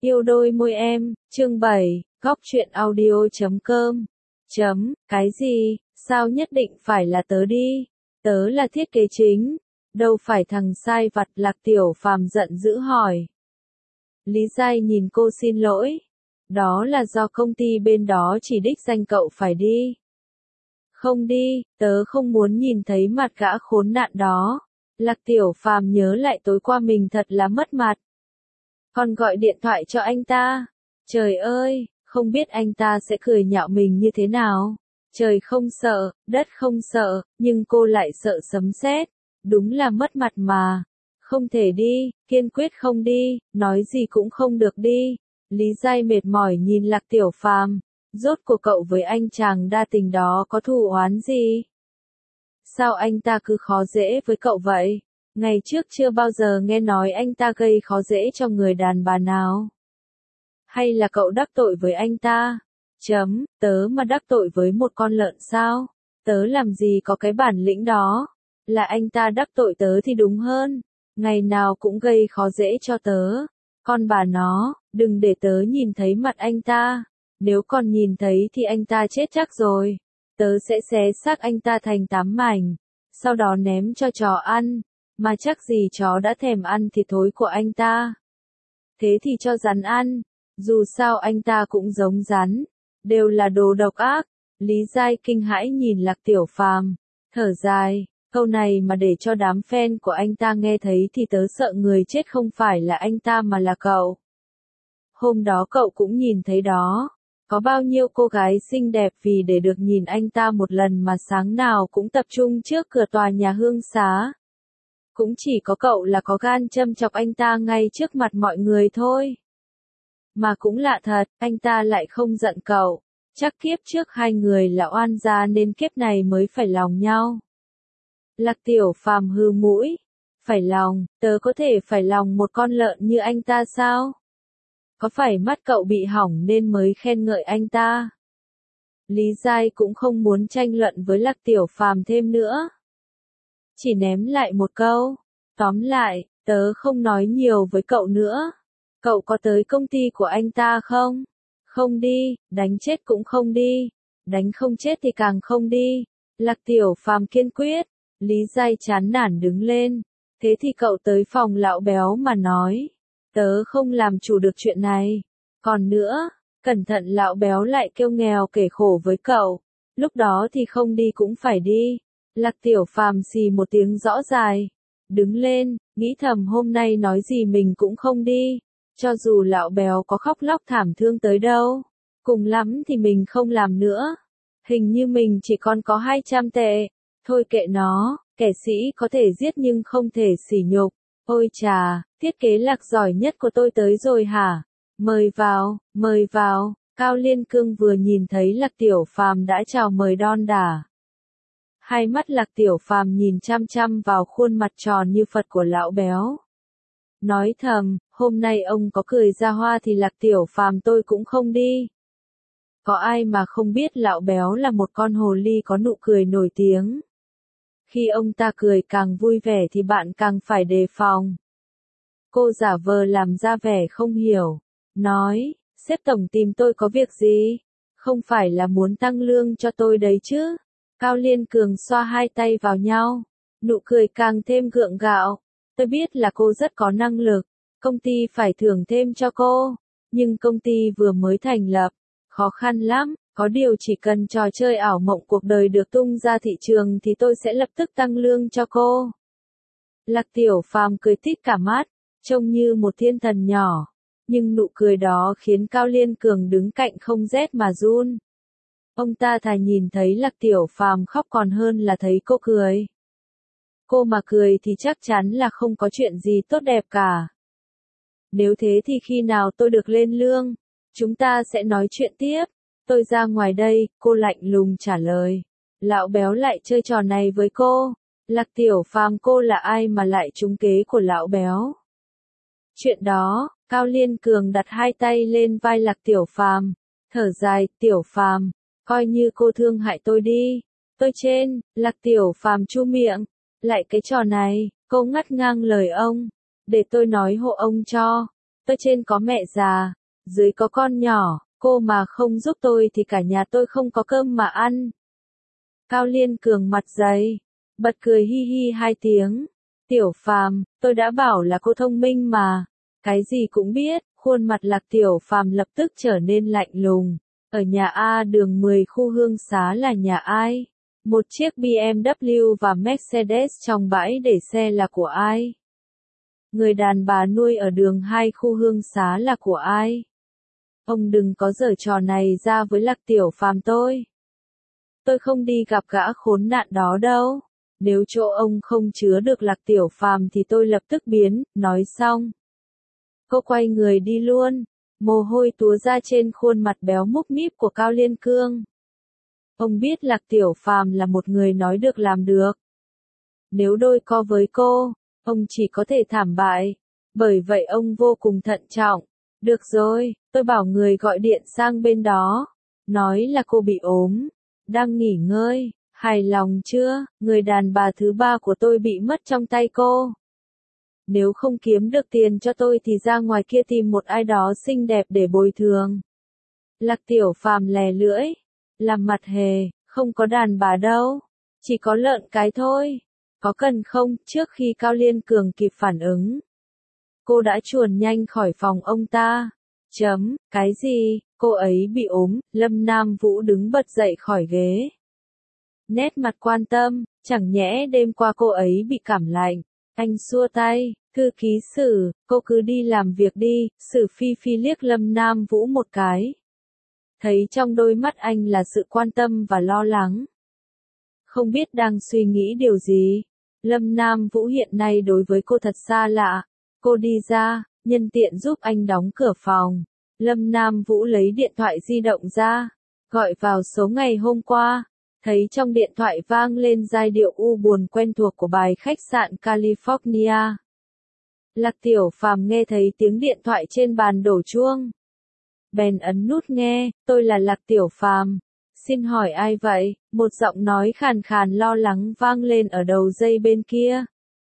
Yêu đôi môi em, chương 7, góc truyện audio.com. Cái gì, sao nhất định phải là tớ đi? Tớ là thiết kế chính, đâu phải thằng sai vặt. Lạc Tiểu Phàm giận dữ hỏi. Lý Giai nhìn cô xin lỗi. Đó là do công ty bên đó chỉ đích danh cậu phải đi. Không đi, tớ không muốn nhìn thấy mặt gã khốn nạn đó. Lạc Tiểu Phàm nhớ lại tối qua mình thật là mất mặt. Còn gọi điện thoại cho anh ta. Trời ơi, không biết anh ta sẽ cười nhạo mình như thế nào. Trời không sợ, đất không sợ, nhưng cô lại sợ sấm sét. Đúng là mất mặt mà. Không thể đi, kiên quyết không đi, nói gì cũng không được đi. Lý Giai mệt mỏi nhìn Lạc Tiểu Phàm. Rốt cuộc cậu với anh chàng đa tình đó có thù oán gì? Sao anh ta cứ khó dễ với cậu vậy? Ngày trước chưa bao giờ nghe nói anh ta gây khó dễ cho người đàn bà nào. Hay là cậu đắc tội với anh ta? Tớ mà đắc tội với một con lợn sao? Tớ làm gì có cái bản lĩnh đó? Là anh ta đắc tội tớ thì đúng hơn. Ngày nào cũng gây khó dễ cho tớ. Con bà nó, đừng để tớ nhìn thấy mặt anh ta. Nếu còn nhìn thấy thì anh ta chết chắc rồi. Tớ sẽ xé xác anh ta thành 8 mảnh. Sau đó ném cho chó ăn. Mà chắc gì chó đã thèm ăn thịt thối của anh ta. Thế thì cho rắn ăn. Dù sao anh ta cũng giống rắn. Đều là đồ độc ác. Lý Giai kinh hãi nhìn Lạc Tiểu Phàm. Thở dài. Câu này mà để cho đám fan của anh ta nghe thấy thì tớ sợ người chết không phải là anh ta mà là cậu. Hôm đó cậu cũng nhìn thấy đó. Có bao nhiêu cô gái xinh đẹp vì để được nhìn anh ta một lần mà sáng nào cũng tập trung trước cửa tòa nhà Hương Xá. Cũng chỉ có cậu là có gan châm chọc anh ta ngay trước mặt mọi người thôi. Mà cũng lạ thật, anh ta lại không giận cậu. Chắc kiếp trước hai người là oan gia nên kiếp này mới phải lòng nhau. Lạc Tiểu Phàm hừ mũi. Phải lòng, tớ có thể phải lòng một con lợn như anh ta sao? Có phải mắt cậu bị hỏng nên mới khen ngợi anh ta? Lý Giai cũng không muốn tranh luận với Lạc Tiểu Phàm thêm nữa. Chỉ ném lại một câu. Tóm lại, tớ không nói nhiều với cậu nữa. Cậu có tới công ty của anh ta không? Không đi, đánh chết cũng không đi. Đánh không chết thì càng không đi. Lạc Tiểu Phàm kiên quyết. Lý Giai chán nản đứng lên. Thế thì cậu tới phòng lão béo mà nói. Tớ không làm chủ được chuyện này. Còn nữa, cẩn thận lão béo lại kêu nghèo kể khổ với cậu. Lúc đó thì không đi cũng phải đi. Lạc Tiểu Phàm xì một tiếng rõ dài. Đứng lên, nghĩ thầm hôm nay nói gì mình cũng không đi. Cho dù lão béo có khóc lóc thảm thương tới đâu. Cùng lắm thì mình không làm nữa. Hình như mình chỉ còn có 200 tệ. Thôi kệ nó, kẻ sĩ có thể giết nhưng không thể sỉ nhục. Ôi chà, thiết kế Lạc giỏi nhất của tôi tới rồi hả? Mời vào, mời vào. Cao Liên Cương vừa nhìn thấy Lạc Tiểu Phàm đã chào mời đon đả. Hai mắt Lạc Tiểu Phàm nhìn chăm chăm vào khuôn mặt tròn như Phật của lão béo. Nói thầm, hôm nay ông có cười ra hoa thì Lạc Tiểu Phàm tôi cũng không đi. Có ai mà không biết lão béo là một con hồ ly có nụ cười nổi tiếng. Khi ông ta cười càng vui vẻ thì bạn càng phải đề phòng. Cô giả vờ làm ra vẻ không hiểu. Nói, sếp tổng tìm tôi có việc gì? Không phải là muốn tăng lương cho tôi đấy chứ? Cao Liên Cường xoa hai tay vào nhau. Nụ cười càng thêm gượng gạo. Tôi biết là cô rất có năng lực. Công ty phải thưởng thêm cho cô. Nhưng công ty vừa mới thành lập. Khó khăn lắm. Có điều chỉ cần trò chơi ảo mộng cuộc đời được tung ra thị trường thì tôi sẽ lập tức tăng lương cho cô. Lạc Tiểu Phàm cười tít cả mắt, trông như một thiên thần nhỏ. Nhưng nụ cười đó khiến Cao Liên Cường đứng cạnh không rét mà run. Ông ta thà nhìn thấy Lạc Tiểu Phàm khóc còn hơn là thấy cô cười. Cô mà cười thì chắc chắn là không có chuyện gì tốt đẹp cả. Nếu thế thì khi nào tôi được lên lương, chúng ta sẽ nói chuyện tiếp. Tôi ra ngoài đây, cô lạnh lùng trả lời. Lão béo lại chơi trò này với cô. Lạc Tiểu Phàm cô là ai mà lại trúng kế của lão béo? Chuyện đó, Cao Liên Cường đặt hai tay lên vai Lạc Tiểu Phàm, thở dài, Tiểu Phàm, coi như cô thương hại tôi đi. Tôi trên, Lạc Tiểu Phàm chu miệng. Lại cái trò này, cô ngắt ngang lời ông. Để tôi nói hộ ông cho. Tôi trên có mẹ già, dưới có con nhỏ, cô mà không giúp tôi thì cả nhà tôi không có cơm mà ăn. Cao Liên Cường mặt dày, bật cười hi hi hai tiếng. Tiểu Phàm, tôi đã bảo là cô thông minh mà, cái gì cũng biết. Khuôn mặt Lạc Tiểu Phàm lập tức trở nên lạnh lùng. Ở nhà A đường 10 khu Hương Xá là nhà ai? Một chiếc BMW và Mercedes trong bãi để xe là của ai? Người đàn bà nuôi ở đường 2 khu Hương Xá là của ai? Ông đừng có giở trò này ra với Lạc Tiểu Phàm tôi. Tôi không đi gặp gã khốn nạn đó đâu. Nếu chỗ ông không chứa được Lạc Tiểu Phàm thì tôi lập tức biến, nói xong. Cô quay người đi luôn, mồ hôi túa ra trên khuôn mặt béo múp míp của Cao Liên Cương. Ông biết Lạc Tiểu Phàm là một người nói được làm được. Nếu đôi co với cô, ông chỉ có thể thảm bại. Bởi vậy ông vô cùng thận trọng. Được rồi, tôi bảo người gọi điện sang bên đó. Nói là cô bị ốm, đang nghỉ ngơi, hài lòng chưa? Người đàn bà thứ ba của tôi bị mất trong tay cô. Nếu không kiếm được tiền cho tôi thì ra ngoài kia tìm một ai đó xinh đẹp để bồi thường. Lạc Tiểu Phàm lè lưỡi, làm mặt hề, không có đàn bà đâu, chỉ có lợn cái thôi. Có cần không? Trước khi Cao Liên Cường kịp phản ứng, cô đã chuồn nhanh khỏi phòng ông ta. Cái gì? Cô ấy bị ốm? Lâm Nam Vũ đứng bật dậy khỏi ghế. Nét mặt quan tâm, chẳng nhẽ đêm qua cô ấy bị cảm lạnh. Anh xua tay, thư ký Sử, cô cứ đi làm việc đi. Sử Phi Phi liếc Lâm Nam Vũ một cái. Thấy trong đôi mắt anh là sự quan tâm và lo lắng. Không biết đang suy nghĩ điều gì. Lâm Nam Vũ hiện nay đối với cô thật xa lạ. Cô đi ra, nhân tiện giúp anh đóng cửa phòng. Lâm Nam Vũ lấy điện thoại di động ra, gọi vào số ngày hôm qua. Thấy trong điện thoại vang lên giai điệu u buồn quen thuộc của bài Khách sạn California. Lạc Tiểu Phàm nghe thấy tiếng điện thoại trên bàn đổ chuông. Bèn ấn nút nghe, tôi là Lạc Tiểu Phàm. Xin hỏi ai vậy? Một giọng nói khàn khàn lo lắng vang lên ở đầu dây bên kia.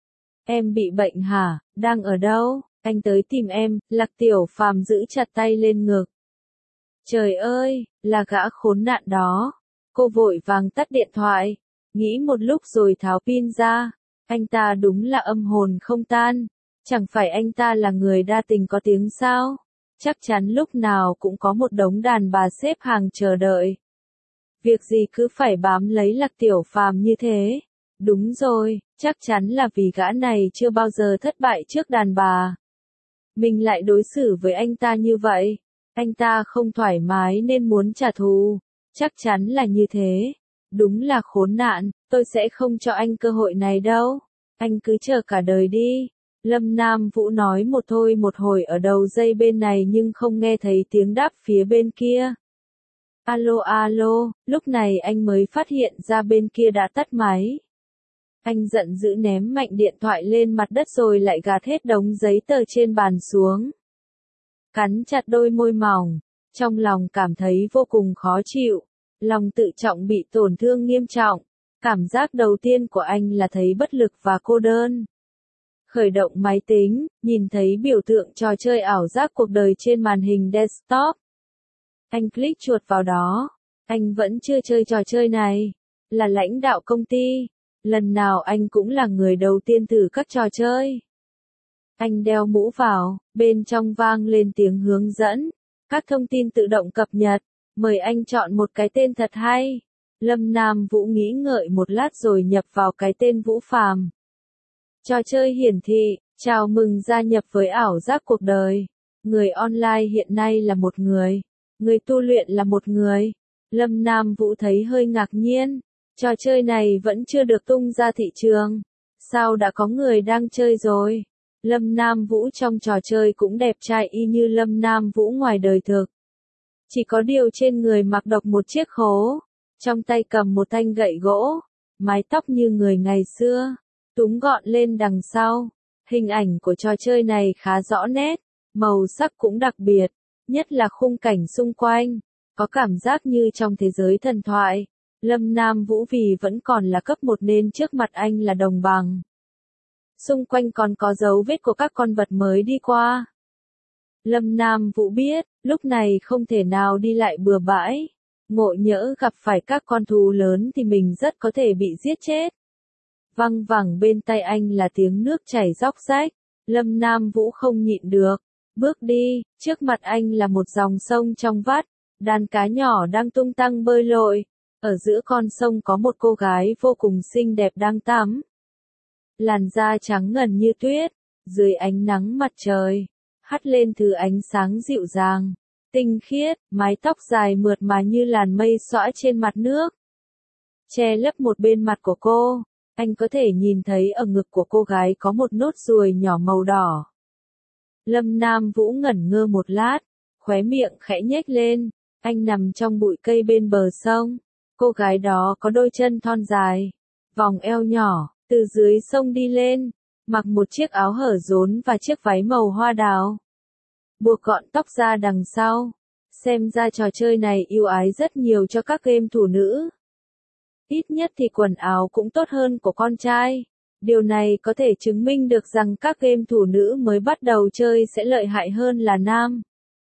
Em bị bệnh hả? Đang ở đâu? Anh tới tìm em. Lạc Tiểu Phàm giữ chặt tay lên ngực. Trời ơi, là gã khốn nạn đó. Cô vội vàng tắt điện thoại, nghĩ một lúc rồi tháo pin ra. Anh ta đúng là âm hồn không tan. Chẳng phải anh ta là người đa tình có tiếng sao? Chắc chắn lúc nào cũng có một đống đàn bà xếp hàng chờ đợi. Việc gì cứ phải bám lấy Lạc Tiểu Phàm như thế? Đúng rồi, chắc chắn là vì gã này chưa bao giờ thất bại trước đàn bà. Mình lại đối xử với anh ta như vậy. Anh ta không thoải mái nên muốn trả thù. Chắc chắn là như thế. Đúng là khốn nạn, tôi sẽ không cho anh cơ hội này đâu. Anh cứ chờ cả đời đi. Lâm Nam Vũ nói một thôi một hồi ở đầu dây bên này nhưng không nghe thấy tiếng đáp phía bên kia. Alo alo, lúc này anh mới phát hiện ra bên kia đã tắt máy. Anh giận dữ ném mạnh điện thoại lên mặt đất rồi lại gạt hết đống giấy tờ trên bàn xuống. Cắn chặt đôi môi mỏng, trong lòng cảm thấy vô cùng khó chịu, lòng tự trọng bị tổn thương nghiêm trọng. Cảm giác đầu tiên của anh là thấy bất lực và cô đơn. Khởi động máy tính, nhìn thấy biểu tượng trò chơi ảo giác cuộc đời trên màn hình desktop. Anh click chuột vào đó. Anh vẫn chưa chơi trò chơi này. Là lãnh đạo công ty. Lần nào anh cũng là người đầu tiên thử các trò chơi. Anh đeo mũ vào, bên trong vang lên tiếng hướng dẫn. Các thông tin tự động cập nhật. Mời anh chọn một cái tên thật hay. Lâm Nam Vũ nghĩ ngợi một lát rồi nhập vào cái tên Vũ Phàm. Trò chơi hiển thị, chào mừng gia nhập với ảo giác cuộc đời. Người online hiện nay là một người. Người tu luyện là một người. Lâm Nam Vũ thấy hơi ngạc nhiên. Trò chơi này vẫn chưa được tung ra thị trường. Sao đã có người đang chơi rồi? Lâm Nam Vũ trong trò chơi cũng đẹp trai y như Lâm Nam Vũ ngoài đời thực. Chỉ có điều trên người mặc độc một chiếc khố. Trong tay cầm một thanh gậy gỗ. Mái tóc như người ngày xưa. Túm gọn lên đằng sau. Hình ảnh của trò chơi này khá rõ nét. Màu sắc cũng đặc biệt. Nhất là khung cảnh xung quanh. Có cảm giác như trong thế giới thần thoại. Lâm Nam Vũ vì vẫn còn là cấp 1 nên trước mặt anh là đồng bằng. Xung quanh còn có dấu vết của các con vật mới đi qua. Lâm Nam Vũ biết, lúc này không thể nào đi lại bừa bãi. Ngộ nhỡ gặp phải các con thú lớn thì mình rất có thể bị giết chết. Văng vẳng bên tai anh là tiếng nước chảy róc rách. Lâm Nam Vũ không nhịn được. Bước đi, trước mặt anh là một dòng sông trong vắt. Đàn cá nhỏ đang tung tăng bơi lội. Ở giữa con sông có một cô gái vô cùng xinh đẹp đang tắm. Làn da trắng ngần như tuyết, dưới ánh nắng mặt trời, hắt lên thứ ánh sáng dịu dàng, tinh khiết, mái tóc dài mượt mà như làn mây xõa trên mặt nước. Che lấp một bên mặt của cô, anh có thể nhìn thấy ở ngực của cô gái có một nốt ruồi nhỏ màu đỏ. Lâm Nam Vũ ngẩn ngơ một lát, khóe miệng khẽ nhếch lên, anh nằm trong bụi cây bên bờ sông. Cô gái đó có đôi chân thon dài, vòng eo nhỏ, từ dưới sông đi lên, mặc một chiếc áo hở rốn và chiếc váy màu hoa đào. Buộc gọn tóc ra đằng sau. Xem ra trò chơi này ưu ái rất nhiều cho các game thủ nữ. Ít nhất thì quần áo cũng tốt hơn của con trai. Điều này có thể chứng minh được rằng các game thủ nữ mới bắt đầu chơi sẽ lợi hại hơn là nam.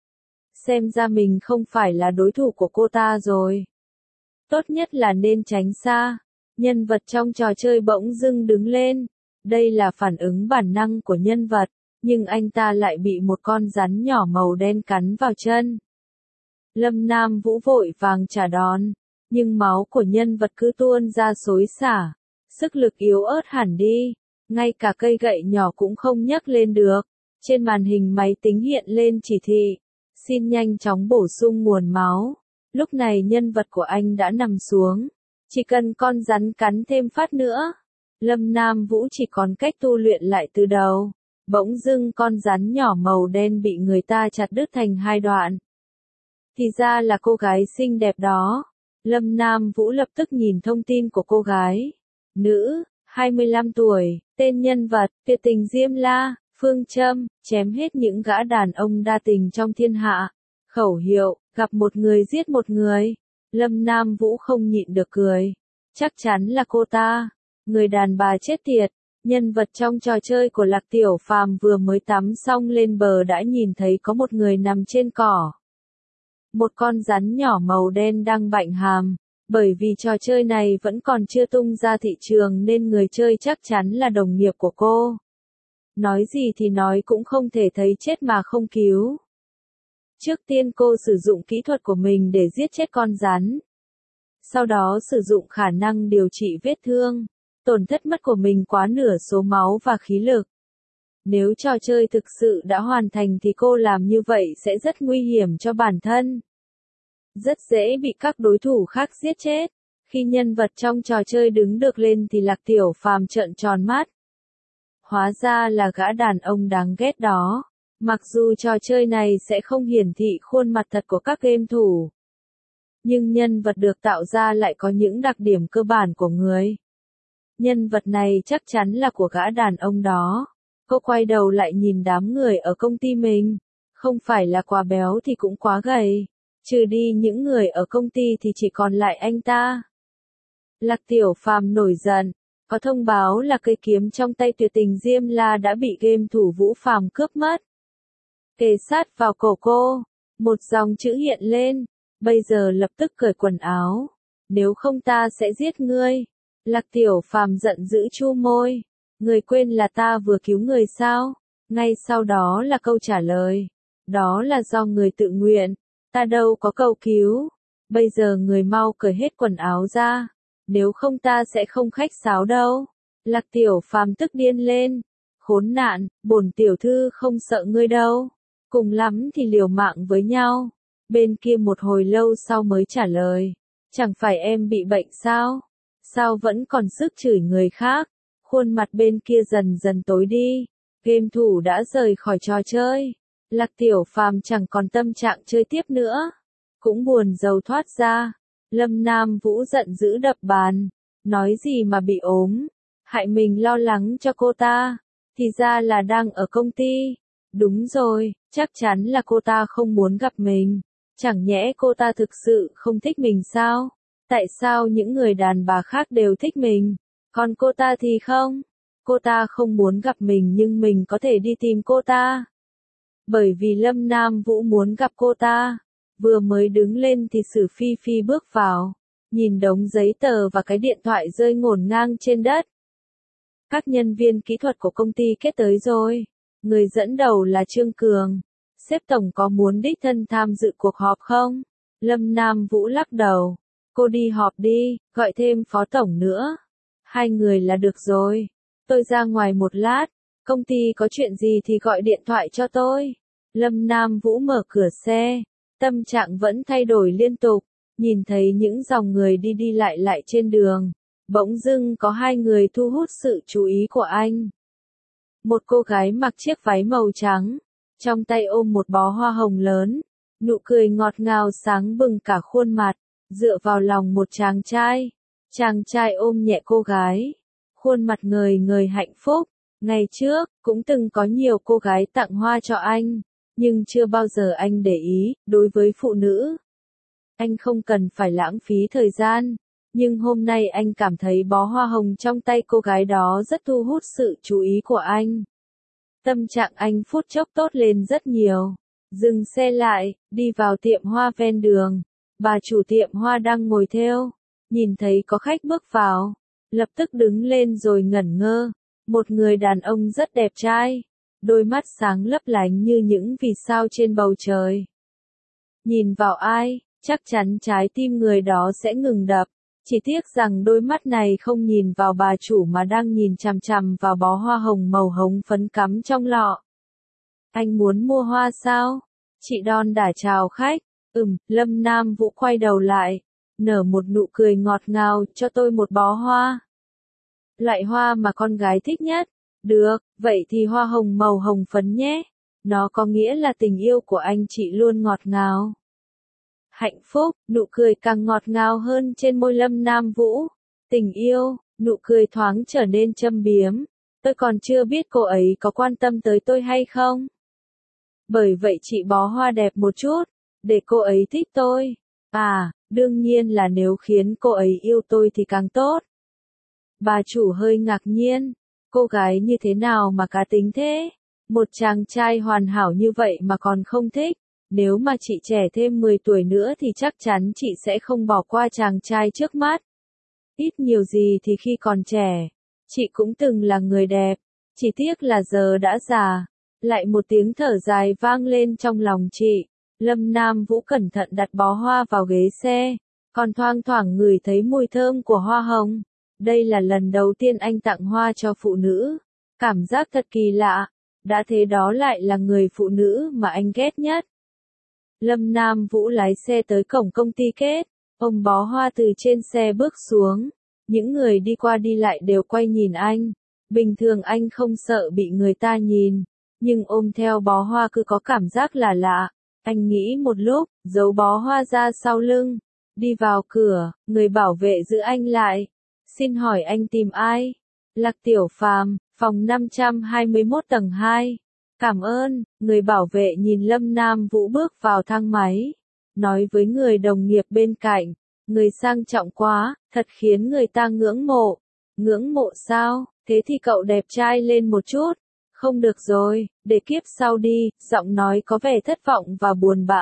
Xem ra mình không phải là đối thủ của cô ta rồi. Tốt nhất là nên tránh xa. Nhân vật trong trò chơi bỗng dưng đứng lên. Đây là phản ứng bản năng của nhân vật, nhưng anh ta lại bị một con rắn nhỏ màu đen cắn vào chân. Lâm Nam Vũ vội vàng trả đòn, nhưng máu của nhân vật cứ tuôn ra xối xả, sức lực yếu ớt hẳn đi, ngay cả cây gậy nhỏ cũng không nhấc lên được. Trên màn hình máy tính hiện lên chỉ thị, xin nhanh chóng bổ sung nguồn máu. Lúc này nhân vật của anh đã nằm xuống, chỉ cần con rắn cắn thêm phát nữa, Lâm Nam Vũ chỉ còn cách tu luyện lại từ đầu. Bỗng dưng con rắn nhỏ màu đen bị người ta chặt đứt thành hai đoạn. Thì ra là cô gái xinh đẹp đó. Lâm Nam Vũ lập tức nhìn thông tin của cô gái. Nữ, 25 tuổi, tên nhân vật, tuyệt tình Diêm La, phương châm, chém hết những gã đàn ông đa tình trong thiên hạ. Khẩu hiệu, gặp một người giết một người. Lâm Nam Vũ không nhịn được cười. Chắc chắn là cô ta. Người đàn bà chết tiệt. Nhân vật trong trò chơi của Lạc Tiểu Phàm vừa mới tắm xong lên bờ đã nhìn thấy có một người nằm trên cỏ. Một con rắn nhỏ màu đen đang bạnh hàm. Bởi vì trò chơi này vẫn còn chưa tung ra thị trường nên người chơi chắc chắn là đồng nghiệp của cô. Nói gì thì nói cũng không thể thấy chết mà không cứu. Trước tiên cô sử dụng kỹ thuật của mình để giết chết con rắn. Sau đó sử dụng khả năng điều trị vết thương. Tổn thất mất của mình quá nửa số máu và khí lực. Nếu trò chơi thực sự đã hoàn thành thì cô làm như vậy sẽ rất nguy hiểm cho bản thân. Rất dễ bị các đối thủ khác giết chết. Khi nhân vật trong trò chơi đứng được lên thì Lạc Tiểu Phàm trợn tròn mắt. Hóa ra là gã đàn ông đáng ghét đó. Mặc dù trò chơi này sẽ không hiển thị khuôn mặt thật của các game thủ, nhưng nhân vật được tạo ra lại có những đặc điểm cơ bản của người. Nhân vật này chắc chắn là của gã đàn ông đó. Cô quay đầu lại nhìn đám người ở công ty mình. Không phải là quá béo thì cũng quá gầy. Trừ đi những người ở công ty thì chỉ còn lại anh ta. Lạc Tiểu Phàm nổi giận. Có thông báo là cây kiếm trong tay tuyệt tình Diêm La đã bị game thủ Vũ Phàm cướp mất. Kề sát vào cổ cô. Một dòng chữ hiện lên. Bây giờ lập tức cởi quần áo. Nếu không ta sẽ giết ngươi. Lạc Tiểu Phàm giận dữ chu môi. Người quên là ta vừa cứu người sao? Ngay sau đó là câu trả lời. Đó là do người tự nguyện. Ta đâu có cầu cứu. Bây giờ người mau cởi hết quần áo ra. Nếu không ta sẽ không khách sáo đâu. Lạc Tiểu Phàm tức điên lên. Khốn nạn, bổn tiểu thư không sợ ngươi đâu. Cùng lắm thì liều mạng với nhau. Bên kia một hồi lâu sau mới trả lời. Chẳng phải em bị bệnh sao? Sao vẫn còn sức chửi người khác? Khuôn mặt bên kia dần dần tối đi. Game thủ đã rời khỏi trò chơi. Lạc Tiểu Phàm chẳng còn tâm trạng chơi tiếp nữa. Cũng buồn rầu thoát ra. Lâm Nam Vũ giận dữ đập bàn. Nói gì mà bị ốm. Hại mình lo lắng cho cô ta. Thì ra là đang ở công ty. Đúng rồi, chắc chắn là cô ta không muốn gặp mình. Chẳng nhẽ cô ta thực sự không thích mình sao? Tại sao những người đàn bà khác đều thích mình, còn cô ta thì không? Cô ta không muốn gặp mình nhưng mình có thể đi tìm cô ta. bởi vì Lâm Nam Vũ muốn gặp cô ta. Vừa mới đứng lên thì Sử Phi Phi bước vào, nhìn đống giấy tờ và cái điện thoại rơi ngổn ngang trên đất. Các nhân viên kỹ thuật của công ty kết tới rồi. Người dẫn đầu là Trương Cường. Sếp tổng có muốn đích thân tham dự cuộc họp không? Lâm Nam Vũ lắc đầu. Cô đi họp đi, gọi thêm phó tổng nữa. 2 người là được rồi. Tôi ra ngoài một lát. Công ty có chuyện gì thì gọi điện thoại cho tôi. Lâm Nam Vũ mở cửa xe. Tâm trạng vẫn thay đổi liên tục. Nhìn thấy những dòng người đi đi lại lại trên đường. Bỗng dưng có 2 người thu hút sự chú ý của anh. Một cô gái mặc chiếc váy màu trắng, trong tay ôm một bó hoa hồng lớn, nụ cười ngọt ngào sáng bừng cả khuôn mặt, dựa vào lòng một chàng trai. Chàng trai ôm nhẹ cô gái, khuôn mặt ngời ngời hạnh phúc. Ngày trước, cũng từng có nhiều cô gái tặng hoa cho anh, nhưng chưa bao giờ anh để ý, đối với phụ nữ. Anh không cần phải lãng phí thời gian. Nhưng hôm nay anh cảm thấy bó hoa hồng trong tay cô gái đó rất thu hút sự chú ý của anh. Tâm trạng anh phút chốc tốt lên rất nhiều. Dừng xe lại, đi vào tiệm hoa ven đường. Bà chủ tiệm hoa đang ngồi thêu. Nhìn thấy có khách bước vào. Lập tức đứng lên rồi ngẩn ngơ. Một người đàn ông rất đẹp trai. Đôi mắt sáng lấp lánh như những vì sao trên bầu trời. Nhìn vào ai, chắc chắn trái tim người đó sẽ ngừng đập. Chỉ tiếc rằng đôi mắt này không nhìn vào bà chủ mà đang nhìn chằm chằm vào bó hoa hồng màu hồng phấn cắm trong lọ. Anh muốn mua hoa sao? Chị đon đả chào khách. Lâm Nam Vũ quay đầu lại, nở một nụ cười ngọt ngào, cho tôi một bó hoa. Loại hoa mà con gái thích nhất. Được, vậy thì hoa hồng màu hồng phấn nhé. Nó có nghĩa là tình yêu của anh chị luôn ngọt ngào. Hạnh phúc, nụ cười càng ngọt ngào hơn trên môi Lâm Nam Vũ. Tình yêu, nụ cười thoáng trở nên châm biếm. Tôi còn chưa biết cô ấy có quan tâm tới tôi hay không. Bởi vậy chị bó hoa đẹp một chút, để cô ấy thích tôi. À, đương nhiên là nếu khiến cô ấy yêu tôi thì càng tốt. Bà chủ hơi ngạc nhiên. Cô gái như thế nào mà cá tính thế? Một chàng trai hoàn hảo như vậy mà còn không thích. Nếu mà chị trẻ thêm 10 tuổi nữa thì chắc chắn chị sẽ không bỏ qua chàng trai trước mắt. Ít nhiều gì thì khi còn trẻ, chị cũng từng là người đẹp. Chỉ tiếc là giờ đã già. Lại một tiếng thở dài vang lên trong lòng chị. Lâm Nam Vũ cẩn thận đặt bó hoa vào ghế xe. Còn thoang thoảng ngửi thấy mùi thơm của hoa hồng. Đây là lần đầu tiên anh tặng hoa cho phụ nữ. Cảm giác thật kỳ lạ. Đã thế đó lại là người phụ nữ mà anh ghét nhất. Lâm Nam Vũ lái xe tới cổng công ty kết. Ông bó hoa từ trên xe bước xuống. Những người đi qua đi lại đều quay nhìn anh. Bình thường anh không sợ bị người ta nhìn. Nhưng ôm theo bó hoa cứ có cảm giác là lạ. Anh nghĩ một lúc, giấu bó hoa ra sau lưng. Đi vào cửa, người bảo vệ giữ anh lại. Xin hỏi anh tìm ai? Lạc Tiểu Phàm, phòng 521 tầng 2. Cảm ơn, người bảo vệ nhìn Lâm Nam Vũ bước vào thang máy. Nói với người đồng nghiệp bên cạnh, người sang trọng quá, thật khiến người ta ngưỡng mộ. Ngưỡng mộ sao, thế thì cậu đẹp trai lên một chút. Không được rồi, để kiếp sau đi, giọng nói có vẻ thất vọng và buồn bã.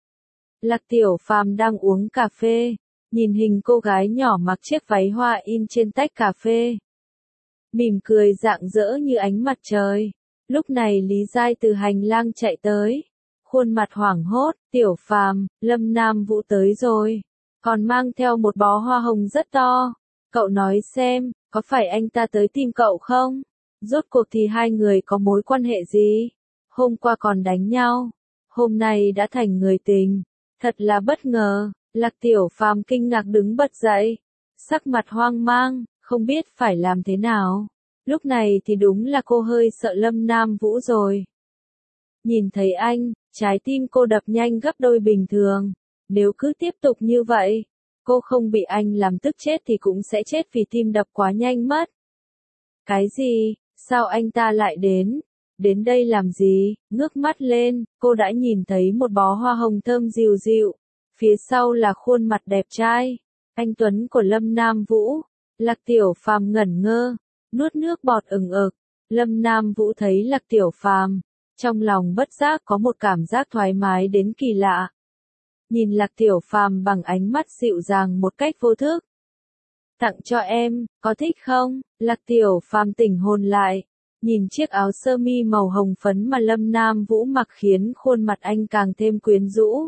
Lạc Tiểu Phàm đang uống cà phê, nhìn hình cô gái nhỏ mặc chiếc váy hoa in trên tách cà phê. Mỉm cười rạng rỡ như ánh mặt trời. Lúc này Lý Giai từ hành lang chạy tới. Khuôn mặt hoảng hốt, Tiểu Phàm, Lâm Nam Vũ tới rồi. Còn mang theo một bó hoa hồng rất to. Cậu nói xem, có phải anh ta tới tìm cậu không? Rốt cuộc thì 2 người có mối quan hệ gì? Hôm qua còn đánh nhau. Hôm nay đã thành người tình. Thật là bất ngờ. Lạc Tiểu Phàm kinh ngạc đứng bật dậy. Sắc mặt hoang mang, không biết phải làm thế nào. Lúc này thì đúng là cô hơi sợ Lâm Nam Vũ rồi. Nhìn thấy anh, trái tim cô đập nhanh gấp đôi bình thường. Nếu cứ tiếp tục như vậy, cô không bị anh làm tức chết thì cũng sẽ chết vì tim đập quá nhanh mất. Cái gì? Sao anh ta lại đến? Đến đây làm gì? Ngước mắt lên, cô đã nhìn thấy một bó hoa hồng thơm dịu dịu. Phía sau là khuôn mặt đẹp trai, anh tuấn của Lâm Nam Vũ. Lạc Tiểu Phàm ngẩn ngơ, nuốt nước bọt ừng ực. Lâm Nam Vũ thấy Lạc Tiểu Phàm, trong lòng bất giác có một cảm giác thoải mái đến kỳ lạ. Nhìn Lạc Tiểu Phàm bằng ánh mắt dịu dàng một cách vô thức. Tặng cho em, có thích không? Lạc Tiểu Phàm tỉnh hồn lại, nhìn chiếc áo sơ mi màu hồng phấn mà Lâm Nam Vũ mặc khiến khuôn mặt anh càng thêm quyến rũ.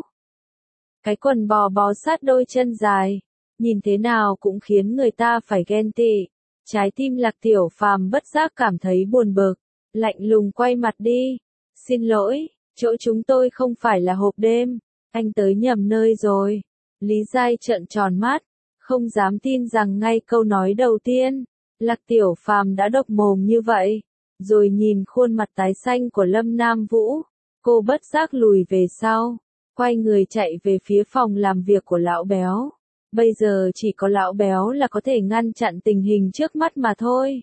Cái quần bò bó sát đôi chân dài, nhìn thế nào cũng khiến người ta phải ghen tị. Trái tim Lạc Tiểu Phàm bất giác cảm thấy buồn bực, lạnh lùng quay mặt đi. Xin lỗi, chỗ chúng tôi không phải là hộp đêm, anh tới nhầm nơi rồi. Lý Giai trợn tròn mắt, không dám tin rằng ngay câu nói đầu tiên, Lạc Tiểu Phàm đã độc mồm như vậy. Rồi nhìn khuôn mặt tái xanh của Lâm Nam Vũ, cô bất giác lùi về sau, quay người chạy về phía phòng làm việc của lão béo. Bây giờ chỉ có lão béo là có thể ngăn chặn tình hình trước mắt mà thôi.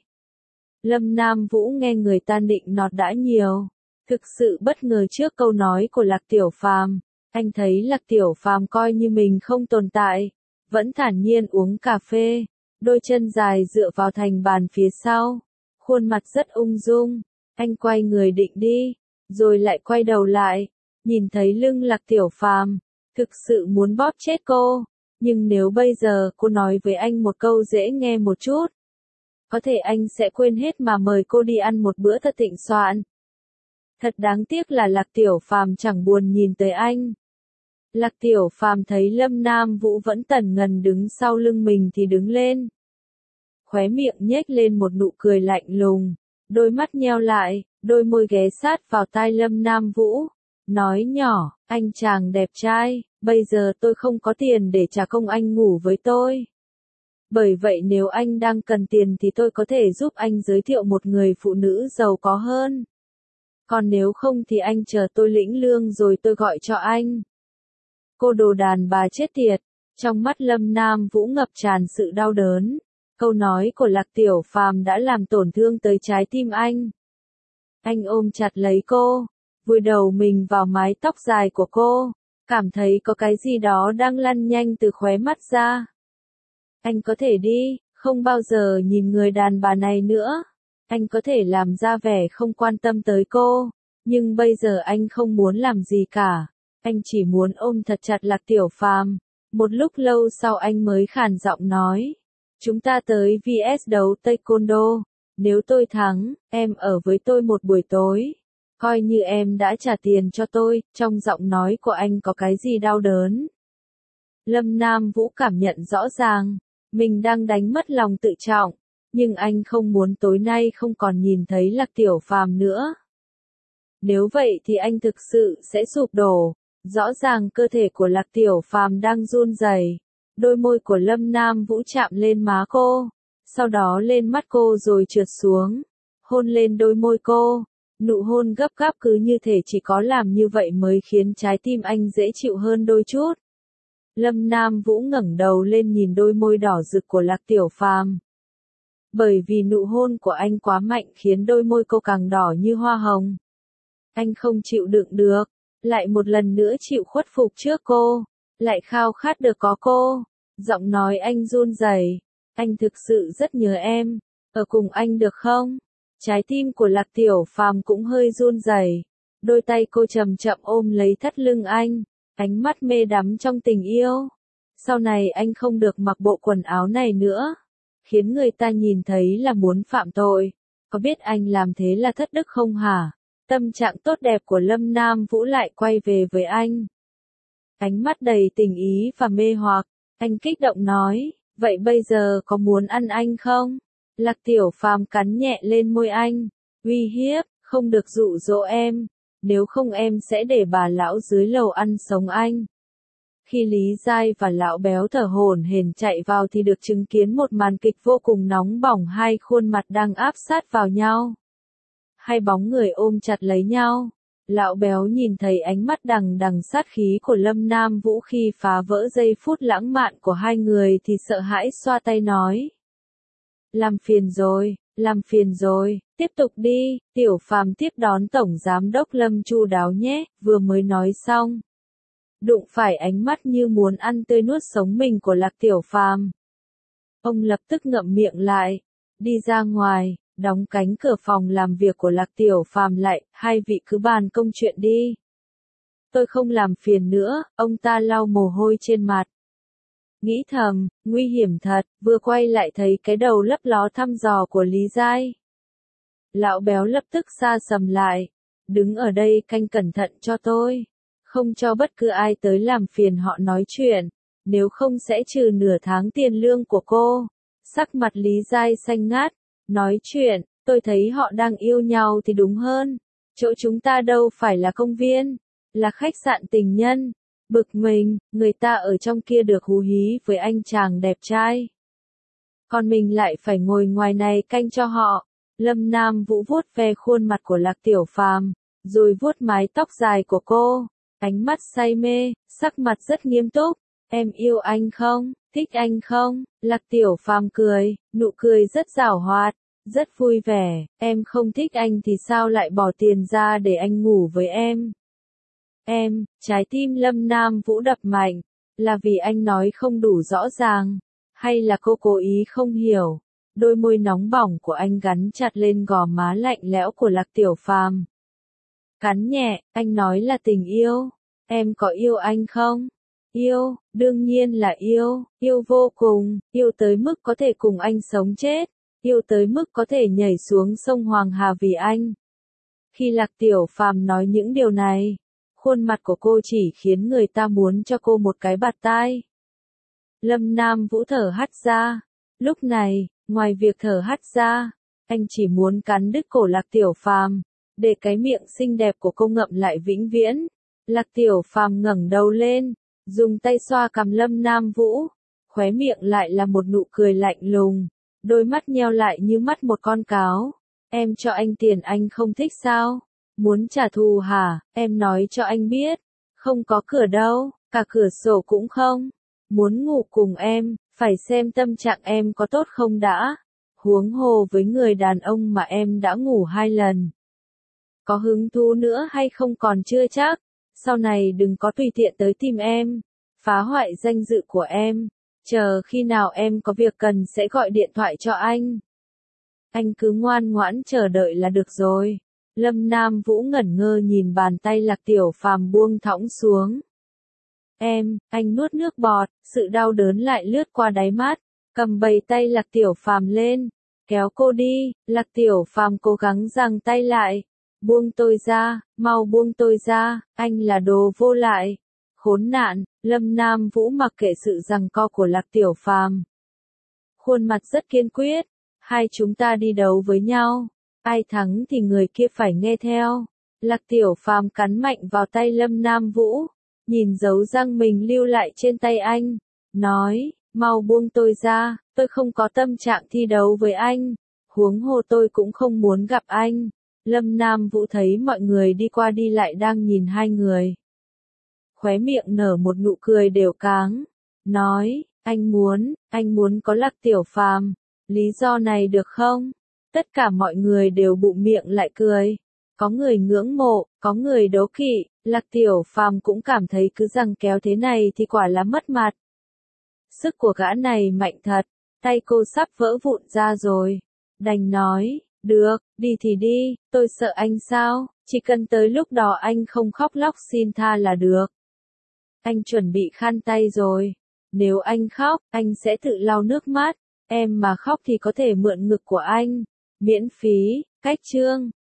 Lâm Nam Vũ nghe người ta nịnh nọt đã nhiều, thực sự bất ngờ trước câu nói của Lạc Tiểu Phàm. Anh thấy Lạc Tiểu Phàm coi như mình không tồn tại, vẫn thản nhiên uống cà phê, đôi chân dài dựa vào thành bàn phía sau, khuôn mặt rất ung dung. Anh quay người định đi, rồi lại quay đầu lại, nhìn thấy lưng Lạc Tiểu Phàm, thực sự muốn bóp chết cô. Nhưng nếu bây giờ cô nói với anh một câu dễ nghe một chút, có thể anh sẽ quên hết mà mời cô đi ăn một bữa thật thịnh soạn. Thật đáng tiếc là Lạc Tiểu Phàm chẳng buồn nhìn tới anh. Lạc Tiểu Phàm thấy Lâm Nam Vũ vẫn tần ngần đứng sau lưng mình thì đứng lên. Khóe miệng nhếch lên một nụ cười lạnh lùng, đôi mắt nheo lại, đôi môi ghé sát vào tai Lâm Nam Vũ, nói nhỏ, anh chàng đẹp trai, bây giờ tôi không có tiền để trả công anh ngủ với tôi. Bởi vậy nếu anh đang cần tiền thì tôi có thể giúp anh giới thiệu một người phụ nữ giàu có hơn. Còn nếu không thì anh chờ tôi lĩnh lương rồi tôi gọi cho anh. Cô đồ đàn bà chết tiệt, trong mắt Lâm Nam Vũ ngập tràn sự đau đớn. Câu nói của Lạc Tiểu Phàm đã làm tổn thương tới trái tim anh. Anh ôm chặt lấy cô, vùi đầu mình vào mái tóc dài của cô, cảm thấy có cái gì đó đang lăn nhanh từ khóe mắt ra. Anh có thể đi, không bao giờ nhìn người đàn bà này nữa. Anh có thể làm ra vẻ không quan tâm tới cô, nhưng bây giờ anh không muốn làm gì cả. Anh chỉ muốn ôm thật chặt Lạc Tiểu Phàm. Một lúc lâu sau anh mới khàn giọng nói, chúng ta tới VS đấu Taekwondo. Nếu tôi thắng, em ở với tôi một buổi tối. Coi như em đã trả tiền cho tôi. Trong giọng nói của anh có cái gì đau đớn. Lâm Nam Vũ cảm nhận rõ ràng, mình đang đánh mất lòng tự trọng. Nhưng anh không muốn tối nay không còn nhìn thấy Lạc Tiểu Phàm nữa. Nếu vậy thì anh thực sự sẽ sụp đổ. Rõ ràng cơ thể của Lạc Tiểu Phàm đang run rẩy. Đôi môi của Lâm Nam Vũ chạm lên má cô, sau đó lên mắt cô rồi trượt xuống, hôn lên đôi môi cô. Nụ hôn gấp gáp cứ như thể chỉ có làm như vậy mới khiến trái tim anh dễ chịu hơn đôi chút. Lâm Nam Vũ ngẩng đầu lên nhìn đôi môi đỏ rực của Lạc Tiểu Phàm. Bởi vì nụ hôn của anh quá mạnh khiến đôi môi cô càng đỏ như hoa hồng. Anh không chịu đựng được, lại một lần nữa chịu khuất phục trước cô, lại khao khát được có cô. Giọng nói anh run rẩy, anh thực sự rất nhớ em, ở cùng anh được không? Trái tim của Lạc Tiểu Phàm cũng hơi run rẩy, đôi tay cô chậm chậm ôm lấy thắt lưng anh, ánh mắt mê đắm trong tình yêu. Sau này anh không được mặc bộ quần áo này nữa, khiến người ta nhìn thấy là muốn phạm tội. Có biết anh làm thế là thất đức không hả? Tâm trạng tốt đẹp của Lâm Nam Vũ lại quay về với anh. Ánh mắt đầy tình ý và mê hoặc, anh kích động nói, vậy bây giờ có muốn ăn anh không? Lạc Tiểu Phàm cắn nhẹ lên môi anh, uy hiếp, không được dụ dỗ em, nếu không em sẽ để bà lão dưới lầu ăn sống anh. Khi Lý Giai và lão béo thở hổn hển chạy vào thì được chứng kiến một màn kịch vô cùng nóng bỏng, hai khuôn mặt đang áp sát vào nhau. Hai bóng người ôm chặt lấy nhau. Lão béo nhìn thấy ánh mắt đằng đằng sát khí của Lâm Nam Vũ khi phá vỡ giây phút lãng mạn của hai người thì sợ hãi xoa tay nói. Làm phiền rồi, tiếp tục đi, Tiểu Phàm tiếp đón Tổng Giám đốc Lâm chu đáo nhé, vừa mới nói xong. Đụng phải ánh mắt như muốn ăn tươi nuốt sống mình của Lạc Tiểu Phàm. Ông lập tức ngậm miệng lại, đi ra ngoài, đóng cánh cửa phòng làm việc của Lạc Tiểu Phàm lại, hai vị cứ bàn công chuyện đi. Tôi không làm phiền nữa, ông ta lau mồ hôi trên mặt. Nghĩ thầm, nguy hiểm thật, vừa quay lại thấy cái đầu lấp ló thăm dò của Lý Giai. Lão béo lập tức sa sầm lại, đứng ở đây canh cẩn thận cho tôi, không cho bất cứ ai tới làm phiền họ nói chuyện, nếu không sẽ trừ nửa tháng tiền lương của cô. Sắc mặt Lý Giai xanh ngát, nói chuyện, tôi thấy họ đang yêu nhau thì đúng hơn, chỗ chúng ta đâu phải là công viên, là khách sạn tình nhân. Bực mình, người ta ở trong kia được hú hí với anh chàng đẹp trai. Còn mình lại phải ngồi ngoài này canh cho họ. Lâm Nam Vũ vuốt ve khuôn mặt của Lạc Tiểu Phàm, rồi vuốt mái tóc dài của cô, ánh mắt say mê, sắc mặt rất nghiêm túc. Em yêu anh không? Thích anh không? Lạc Tiểu Phàm cười, nụ cười rất giảo hoạt, rất vui vẻ. Em không thích anh thì sao lại bỏ tiền ra để anh ngủ với em? Em, trái tim Lâm Nam Vũ đập mạnh, là vì anh nói không đủ rõ ràng, hay là cô cố ý không hiểu? Đôi môi nóng bỏng của anh gắn chặt lên gò má lạnh lẽo của Lạc Tiểu Phàm. Cắn nhẹ, anh nói là tình yêu. Em có yêu anh không? Yêu, đương nhiên là yêu, yêu vô cùng, yêu tới mức có thể cùng anh sống chết, yêu tới mức có thể nhảy xuống sông Hoàng Hà vì anh. Khi Lạc Tiểu Phàm nói những điều này, khuôn mặt của cô chỉ khiến người ta muốn cho cô một cái bạt tai. Lâm Nam Vũ thở hắt ra. Lúc này, ngoài việc thở hắt ra, anh chỉ muốn cắn đứt cổ Lạc Tiểu Phàm, để cái miệng xinh đẹp của cô ngậm lại vĩnh viễn. Lạc Tiểu Phàm ngẩng đầu lên, dùng tay xoa cằm Lâm Nam Vũ, khóe miệng lại là một nụ cười lạnh lùng, đôi mắt nheo lại như mắt một con cáo. Em cho anh tiền anh không thích sao? Muốn trả thù hả? Em nói cho anh biết. Không có cửa đâu, cả cửa sổ cũng không. Muốn ngủ cùng em, phải xem tâm trạng em có tốt không đã. Huống hồ với người đàn ông mà em đã ngủ 2 lần. Có hứng thú nữa hay không còn chưa chắc. Sau này đừng có tùy tiện tới tìm em, phá hoại danh dự của em. Chờ khi nào em có việc cần sẽ gọi điện thoại cho anh. Anh cứ ngoan ngoãn chờ đợi là được rồi. Lâm Nam Vũ ngẩn ngơ nhìn bàn tay Lạc Tiểu Phàm buông thõng xuống. Anh nuốt nước bọt, sự đau đớn lại lướt qua đáy mắt, cầm bầy tay Lạc Tiểu Phàm lên, kéo cô đi. Lạc Tiểu Phàm cố gắng giằng tay lại. Buông tôi ra, mau buông tôi ra, anh là đồ vô lại. Khốn nạn, Lâm Nam Vũ mặc kệ sự giằng co của Lạc Tiểu Phàm. Khuôn mặt rất kiên quyết, hai chúng ta đi đấu với nhau, ai thắng thì người kia phải nghe theo. Lạc Tiểu Phàm cắn mạnh vào tay Lâm Nam Vũ, nhìn dấu răng mình lưu lại trên tay anh, nói, mau buông tôi ra, tôi không có tâm trạng thi đấu với anh, huống hồ tôi cũng không muốn gặp anh. Lâm Nam Vũ thấy mọi người đi qua đi lại đang nhìn hai người. Khóe miệng nở một nụ cười đều cáng, nói, anh muốn có Lạc Tiểu Phàm, lý do này được không? Tất cả mọi người đều bụm miệng lại cười. Có người ngưỡng mộ, có người đố kỵ, Lạc Tiểu Phàm cũng cảm thấy cứ giằng kéo thế này thì quả là mất mặt. Sức của gã này mạnh thật, tay cô sắp vỡ vụn ra rồi. Đành nói, được, đi thì đi, tôi sợ anh sao, chỉ cần tới lúc đó anh không khóc lóc xin tha là được. Anh chuẩn bị khăn tay rồi, nếu anh khóc, anh sẽ tự lau nước mắt, em mà khóc thì có thể mượn ngực của anh, miễn phí, cách chương.